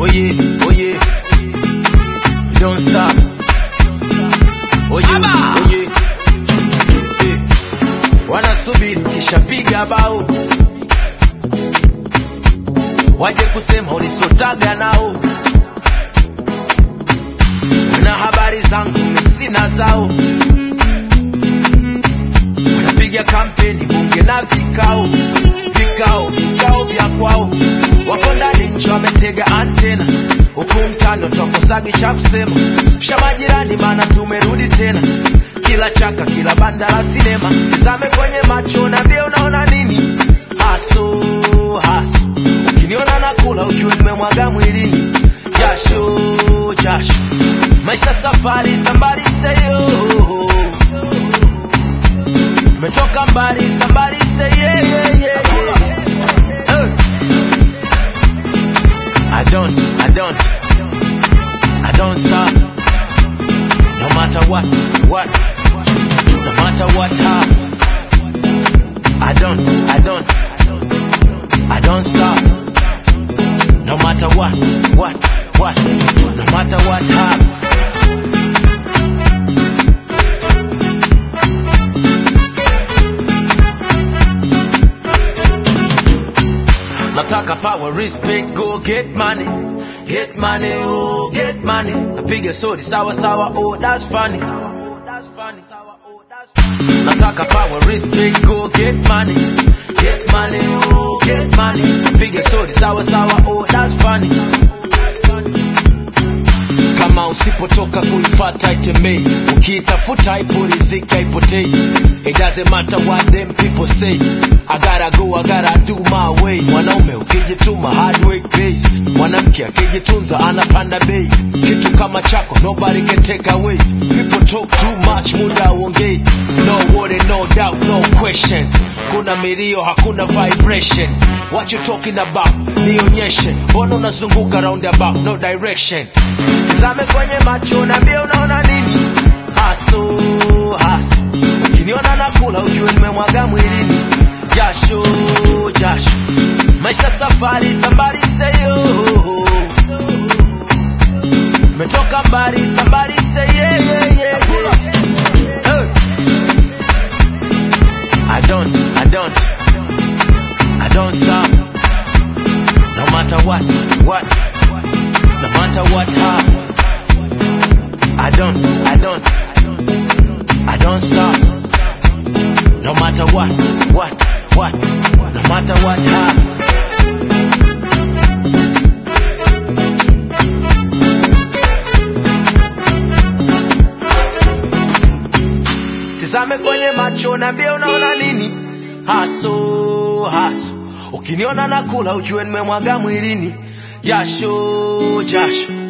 Oh yeah, oh yeah. Don't stop. Oh yeah, oh yeah. Hey. Wanasubiri kishapiga bao, waje kusema ulisotaga nao. Na habari zangu sina zao, wanapiga kampeni bunge na vikao vya kwao. Wako ndani nje wametega antena, huku mtano tukosagi cha kusema. Kisha majirani maana tumerudi tena, kila chaka kila banda la sinema. Tazame kwenye macho na mbio unaona nini? Haso ukiniona nakula ujue nimemwaga mwilini. Jasho maisha safari somebody say yo. Tumetoka mbali somebody say yeah. I don't stop. No matter what. No matter what happens. I don't stop. No matter what. No matter what happens. Nataka power, respect, go get money, oh get money. Napiga sodi sawa, oh that's funny. Nataka power, respect, go get money, oh get money. Napiga sodi sawa, oh that's funny. Kama usipotoka kuifuata itembei, ukitafuta ipulizika ipotei. It doesn't matter what them people say. I gotta go, I gotta do my way. Mwanaume ukijituma hard work pays. Mwanamke akijitunza anapanda bei. Kitu kama chako nobody can take away. People talk too much, muda uongei. No worry, no doubt, no questions. Kuna milio hakuna vibration. What you talking about? Nionyeshe. Mbona unazunguka roundabout, no direction. Tazame kwenye macho na mbio unaona nini? Haso ukiniona nakula ujue nimemwaga mwilini. Jasho maisha safari somebody say yo. Tumetoka mbali somebody say yeah. I don't stop. No matter what. No matter what happens. I don't stop. No matter what. No matter what happens. Tazame kwenye macho na mbio unaona nini? Haso ukiniona nakula ujue nimemwaga mwilini. Jasho